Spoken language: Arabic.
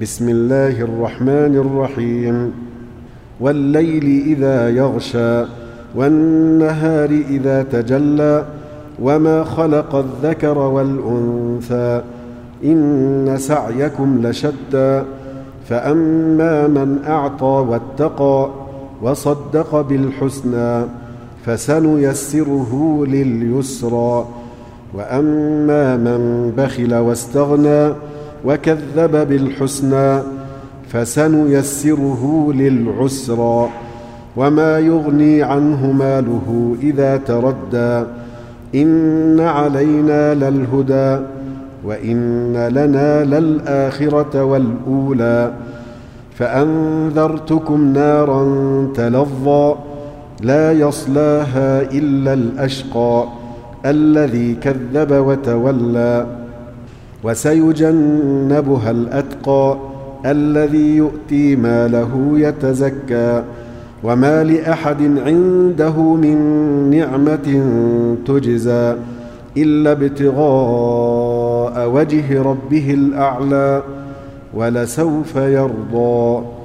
بسم الله الرحمن الرحيم والليل إذا يغشى والنهار إذا تجلى وما خلق الذكر والأنثى إن سعيكم لشتى فأما من أعطى واتقى وصدق بالحسنى فسنيسره لليسرى وأما من بخل واستغنى وكذب بالحسنى فسنيسره للعسرى وما يغني عنه ماله إذا تردى إن علينا للهدى وإن لنا للآخرة والأولى فأنذرتكم نارا تلظى لا يصلاها إلا الأشقى الذي كذب وتولى وسيجنبها الأتقى الذي يؤتي ماله يتزكى وما لأحد عنده من نعمة تجزى إلا ابتغاء وجه ربه الأعلى ولسوف يرضى.